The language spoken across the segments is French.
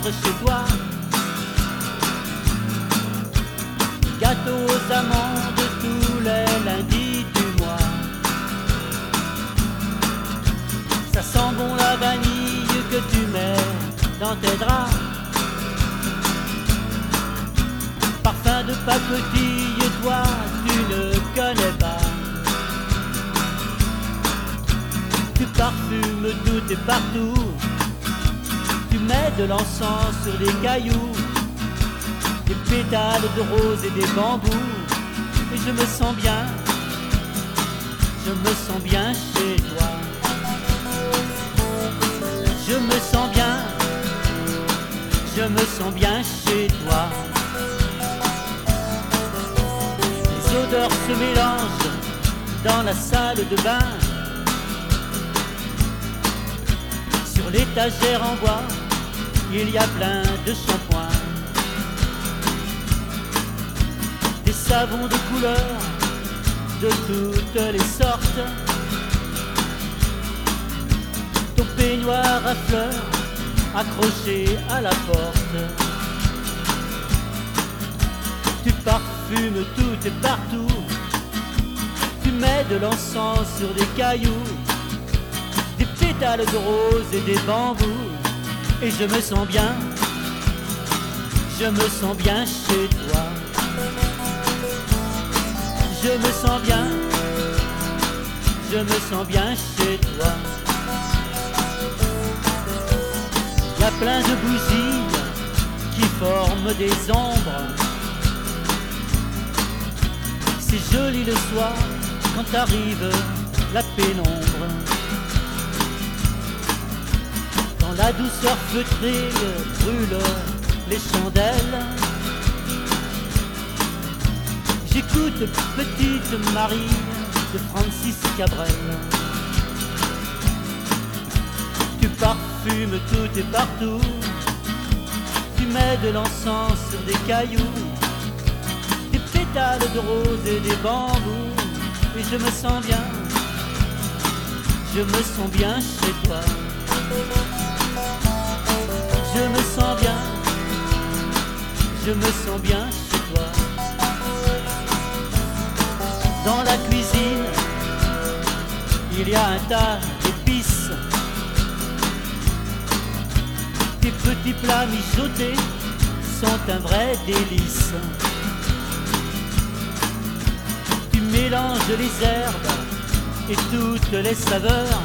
chez toi. Gâteau aux amandes tous les lundis du mois. Ça sent bon la vanille que tu mets dans tes draps. Parfum de pacotille, toi tu ne connais pas. Tu parfumes tout et partout. Tu mets de l'encens sur des cailloux, des pétales de rose et des bambous. Et je me sens bien chez toi. Je me sens bien chez toi. Les odeurs se mélangent dans la salle de bain. Sur l'étagère en bois, il y a plein de shampoings, des savons de couleurs de toutes les sortes. Ton peignoir à fleurs accroché à la porte. Tu parfumes tout et partout. Tu mets de l'encens sur des cailloux, des pétales de rose et des bambous. Et je me sens bien chez toi. Je me sens bien chez toi. Il y a plein de bougies qui forment des ombres. C'est joli le soir quand arrive la pénombre. Quand la douceur feutrée brûle les chandelles, j'écoute Petite Marie de Francis Cabrel. Tu parfumes tout et partout. Tu mets de l'encens sur des cailloux, des pétales de rose et des bambous. Et je me sens bien chez toi. Je me sens bien chez toi. Dans la cuisine, il y a un tas d'épices. Tes petits plats mijotés sont un vrai délice. Tu mélanges les herbes et toutes les saveurs.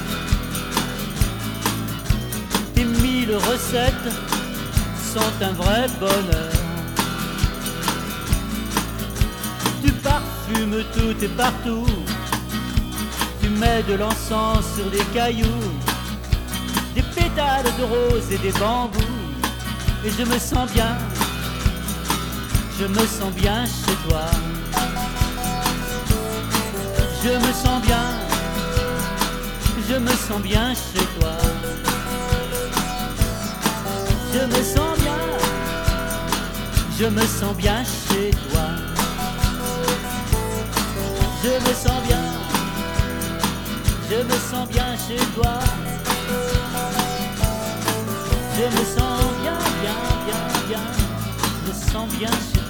Tes 1000 recettes sont un vrai bonheur. Tu parfumes tout et partout. Tu mets de l'encens sur des cailloux, des pétales de rose et des bambous. Et je me sens bien chez toi. Je me sens bien chez toi. Je me sens bien chez toi. Je me sens bien chez toi. Je me sens bien, je me sens bien chez toi.